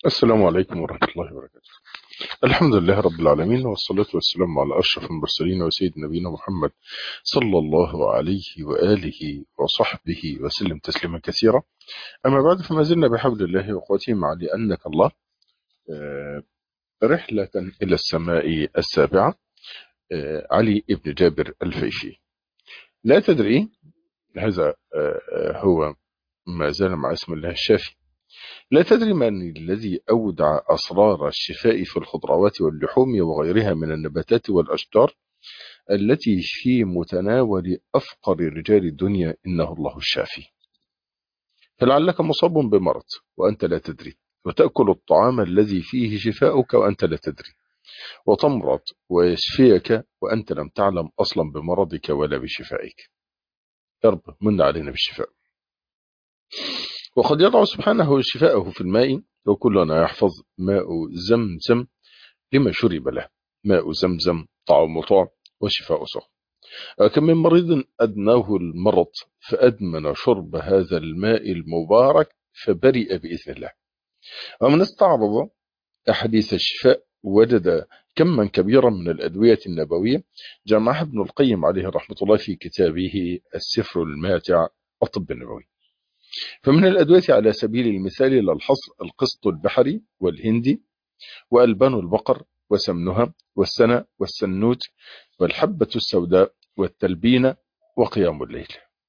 السلام عليكم ورحمة الله وبركاته. الحمد لله رب العالمين، والصلاة والسلام على أشرف المرسلين وسيد نبينا محمد صلى الله عليه وآله وصحبه وسلم تسليما كثيرا. أما بعد، فما زلنا بحول الله وقوته مع لأنك الله آه، رحلة إلى السماء السابعة. علي ابن جابر الفيشي. لا تدري، هذا هو ما زال مع اسم الله الشافي. لا تدري من الذي أودع أسرار الشفاء في الخضروات واللحوم وغيرها من النباتات والأشجار التي في متناول أفقر رجال الدنيا. إنه الله الشافي. فلعلك مصاب بمرض وأنت لا تدري، وتأكل الطعام الذي فيه شفاؤك وأنت لا تدري، وتمرض ويشفيك وأنت لم تعلم أصلا بمرضك ولا بشفائك. يا رب من علينا بالشفاء. وقد يضع سبحانه شفاءه في الماء، وكلنا يحفظ ماء زمزم لما شرب له. ماء زمزم طعام طعم وشفاء سخن. كم من مريض أدناه المرض فأدمن شرب هذا الماء المبارك فبرئ بإذن الله. ومن استعرض أحاديث الشفاء وجد كما كبيرا من الأدوية النبوية جمعها ابن القيم عليه رحمة الله في كتابه السفر الماتع الطب النبوي. فمن الأدوية على سبيل المثال للحصر القسط البحري والهندي وألبان البقر وسمنها والسنة والسنوت والحبة السوداء والتلبين وقيام الليل.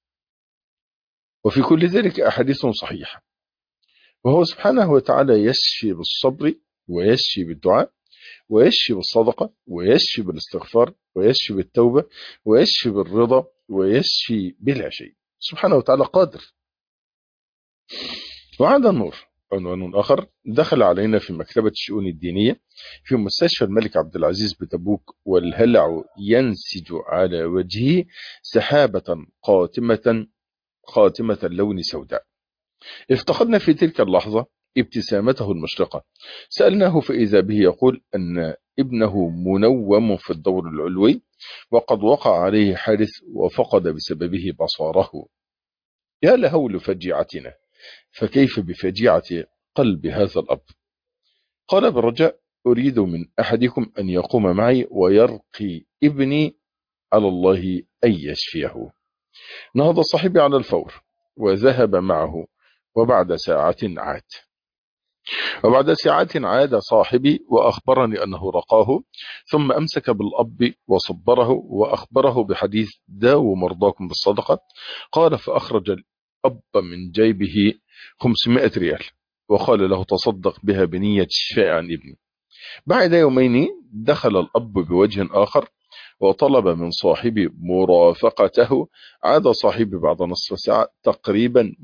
وفي كل ذلك أحاديث صحيحة. وهو سبحانه وتعالى يشفي بالصبر، ويشفي بالدعاء، ويشفي بالصدقة، ويشفي بالاستغفار، ويشفي بالتوبة، ويشفي بالرضا، ويشفي بلا شيء. سبحانه وتعالى قادر. وهذا النور عنوان آخر دخل علينا في مكتبة الشؤون الدينية في مستشفى الملك عبد العزيز بتبوك، والهلع ينسج على وجهه سحابة خاتمة اللون سوداء. افتقدنا في تلك اللحظة ابتسامته المشرقة. سألناه فإذا به يقول أن ابنه منوم في الدور العلوي، وقد وقع عليه حادث وفقد بسببه بصاره. يا لهول فجيعتنا، فكيف بفجيعة قلب هذا الأب؟ قال بالرجاء: أريد من أحدكم أن يقوم معي ويرقي ابني على الله أن يشفيه. نهض صاحبي على الفور وذهب معه، وبعد ساعة عاد. عاد صاحبي وأخبرني أنه رقاه، ثم أمسك بالأب وصبره وأخبره بحديث داووا مرضاكم بالصدقة. قال فأخرج الأب من جيبه 500 ريال وقال له: تصدق بها بنية شفاء عن ابني. بعد يومين دخل الأب بوجه آخر وطلب من صاحبي مرافقته. عاد صاحبي بعد نصف ساعة تقريبا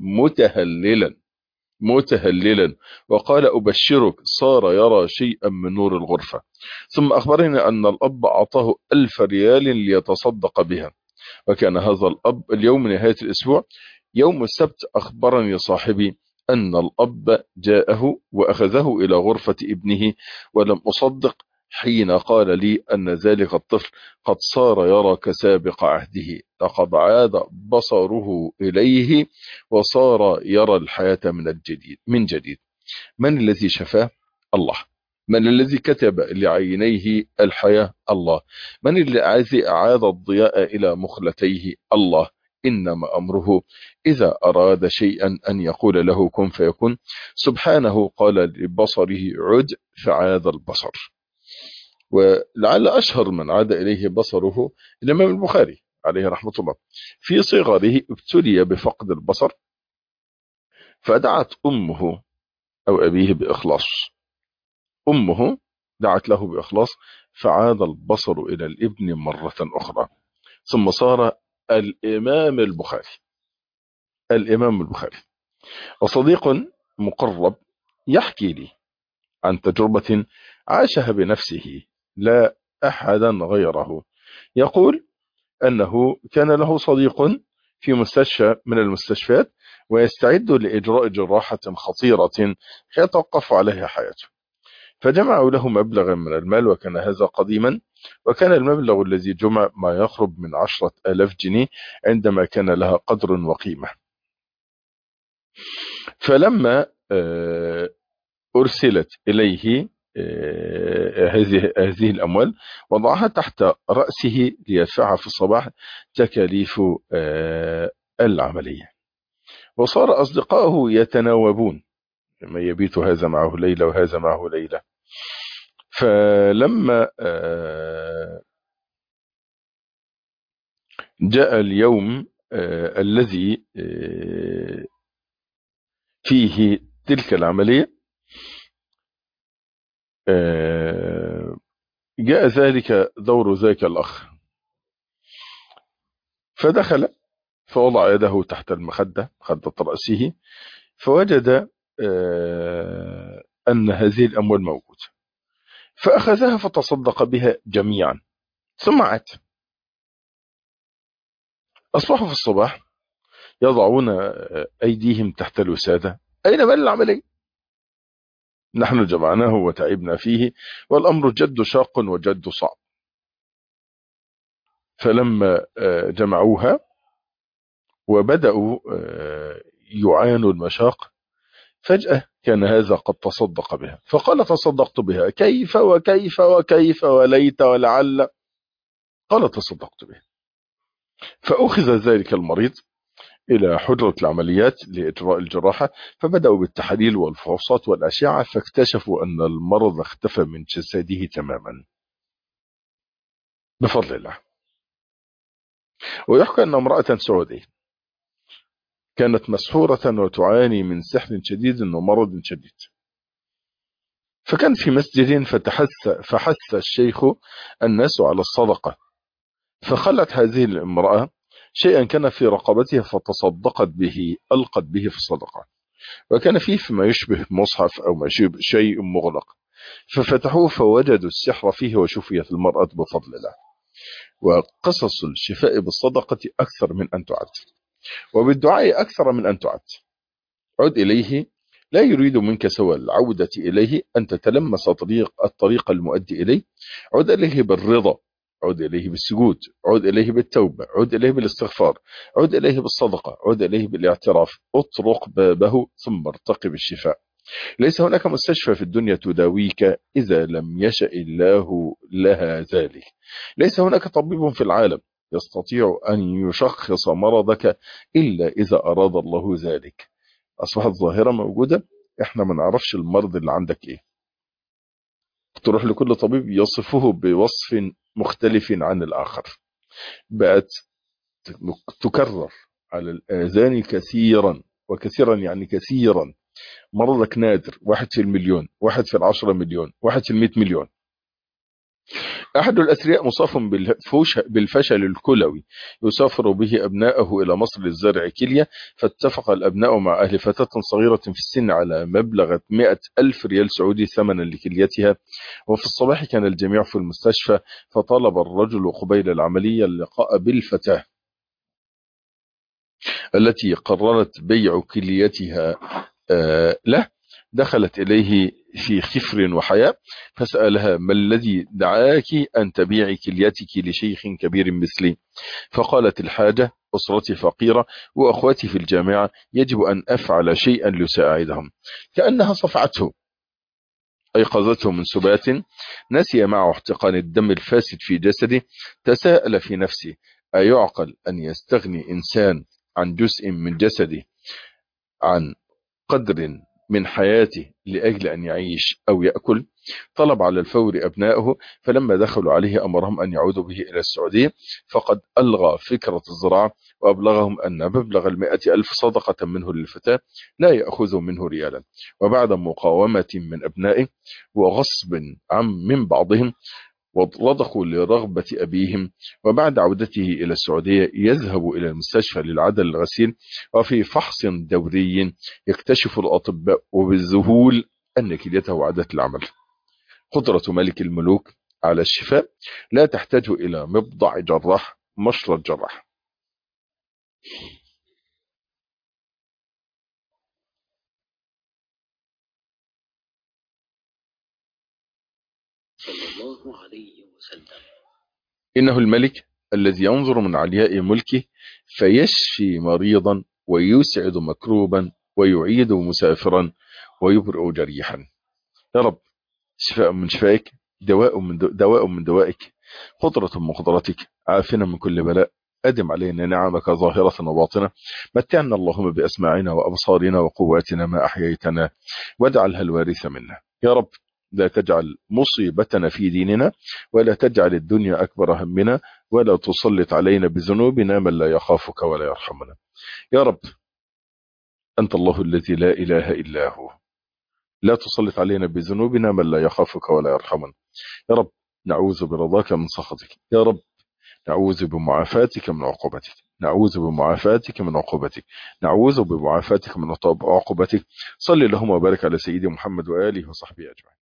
متهللا وقال: أبشرك، صار يرى شيئا من نور الغرفة. ثم أخبرني أن الأب أعطاه 1000 ريال ليتصدق بها. وكان هذا الأب اليوم نهاية الأسبوع، يوم السبت. أخبرني صاحبي أن الأب جاءه وأخذه إلى غرفة ابنه، ولم أصدق حين قال لي أن ذلك الطفل قد صار يرى كسابق عهده، لقد عاد بصره إليه وصار يرى الحياة من جديد. من الذي شفاه؟ الله. من الذي كتب لعينيه الحياة؟ الله. من الذي أعاد الضياء إلى مخلتيه؟ الله. إنما أمره إذا أراد شيئا أن يقول له كن فيكون. سبحانه قال لبصره عد فعاد البصر. ولعل أشهر من عاد إليه بصره الإمام البخاري عليه رحمة الله. في صغره ابتلي بفقد البصر، فدعت أمه أو أبيه بإخلاص. أمه دعت له بإخلاص، فعاد البصر إلى الابن مرة أخرى. ثم صار الإمام البخاري. وصديق مقرب يحكي لي عن تجربة عاشها بنفسه لا أحدا غيره. يقول أنه كان له صديق في مستشفى من المستشفيات، ويستعد لإجراء جراحة خطيرة يتوقف عليها حياته. فجمعوا له مبلغا من المال، وكان هذا قديما، وكان المبلغ الذي جمع ما يقرب من 10,000 جنيه عندما كان لها قدر وقيمة. فلما أرسلت إليه هذه الأموال، وضعها تحت رأسه ليدفعها في الصباح تكاليف العملية. وصار أصدقائه يتناوبون، ما يبيت هذا معه ليلة وهذا معه ليلة. فلما جاء اليوم الذي فيه تلك العملية، جاء ذلك دور ذاك الأخ، فدخل فوضع يده تحت المخدة، مخدة رأسه، فوجد أن هذه الأموال موجودة، فأخذها فتصدق بها جميعا ثم عاد. أصبحوا في الصباح يضعون أيديهم تحت الوسادة: أين مال العملية؟ نحن جمعناه وتعبنا فيه، والأمر جد شاق وجد صعب. فلما جمعوها وبدأوا يعانوا المشاق، فجأة كان هذا قد تصدق بها، فقال: تصدقت بها، كيف وكيف وكيف وليت ولعل. قال: تصدقت بها. فأخذ ذلك المريض إلى حجرة العمليات لإجراء الجراحة، فبدأوا بالتحاليل والفحوصات والأشعة، فاكتشفوا أن المرض اختفى من جسده تماما بفضل الله. ويحكى أن امرأة سعودية كانت مسحورة وتعاني من سحر شديد ومرض شديد، فكان في مسجد فحث الشيخ الناس على الصدقة، فخلت هذه الامرأة شيئا كان في رقبتها فتصدقت به، ألقت به في الصدقة، وكان فيه فيما يشبه مصحف أو ما يشبه شيء مغلق، ففتحوه فوجدوا السحر فيه وشفيت المرأة بفضل الله. وقصص الشفاء بالصدقة أكثر من أن تعد، وبالدعاء أكثر من أن تعد. عد إليه، لا يريد منك سوى العودة إليه، أن تتلمس الطريق المؤدي إليه. عد إليه بالرضا، عد إليه بالسجود، عد إليه بالتوبة، عد إليه بالاستغفار، عد إليه بالصدقة، عد إليه بالاعتراف. اطرق بابه ثم ارتقب الشفاء. ليس هناك مستشفى في الدنيا تداويك إذا لم يشأ الله لها ذلك. ليس هناك طبيب في العالم يستطيع أن يشخص مرضك إلا إذا أراد الله ذلك. أصبحت ظاهرة موجودة، إحنا ما نعرفش المرض اللي عندك إيه، تروح لكل طبيب يصفه بوصف مختلف عن الآخر. بقت تكرر على الآذان كثيرا، وكثيرا يعني كثيرا. مرضك نادر، 1 في المليون، 1 في 10 مليون، 1 في 100 مليون. أحد الأثرياء مصاب بالفشل الكلوي، يسافر به أبناءه إلى مصر للزرع كلية، فاتفق الأبناء مع أهل فتاة صغيرة في السن على مبلغ 100,000 ريال سعودي ثمنا لكليتها. وفي الصباح كان الجميع في المستشفى، فطلب الرجل قبيل العملية اللقاء بالفتاة التي قررت بيع كليتها له. دخلت إليه في خفر وحياء، فسألها: ما الذي دعاك أن تبيعي كليتك لشيخ كبير مثلي؟ فقالت: الحاجة، أسرتي فقيرة وأخواتي في الجامعة، يجب أن أفعل شيئا لساعدهم. كأنها صفعته، أيقظته من سبات، نسي معه احتقان الدم الفاسد في جسده. تساءل في نفسه: أيعقل أن يستغني إنسان عن جزء من جسده، عن قدر من حياته، لأجل أن يعيش أو يأكل؟ طلب على الفور أبنائه، فلما دخلوا عليه أمرهم أن يعودوا به إلى السعودية، فقد ألغى فكرة الزراعة، وأبلغهم أن مبلغ 100,000 صدقة منه للفتاة لا يأخذ منه ريالا. وبعد مقاومة من أبنائه وغصب من بعضهم، وضخوا لرغبة أبيهم، وبعد عودته إلى السعودية يذهب إلى المستشفى للعدل الغسيل، وفي فحص دوري يكتشف الأطباء وبالذهول أن كليته عادت العمل. قدرة ملك الملوك على الشفاء لا تحتاج إلى مبضع جراح، مشرط جراح. صلى الله عليه وسلم: إنه الملك الذي ينظر من علياء ملكه فيشفي مريضا ويسعد مكروبا ويعيد مسافرا ويبرئ جريحا. يا رب شفاء من شفائك، دواء من دوائك، قدرة من قدرتك، عافنا من كل بلاء، أدم علينا نعمك ظاهرة وباطنة، متعنا اللهم بأسماعنا وأبصارنا وقواتنا ما أحييتنا، واجعلها الوارث منا يا رب. لا تجعل مصيبتنا في ديننا، ولا تجعل الدنيا أكبر همنا، ولا تسلط علينا بذنوبنا من لا يخافك ولا يرحمنا يا رب. أنت الله الذي لا إله إلا هو، لا تسلط علينا بذنوبنا من لا يخافك ولا يرحمنا يا رب. نعوذ برضاك من سخطك يا رب، نعوذ بمعافاتك من عقوبتك، نعوذ بمعافاتك من عقوبتك، نعوذ بمعافاتك من عقوبتك. صلي اللهم وبارك على سيدي محمد وآله وصحبه أجمعين.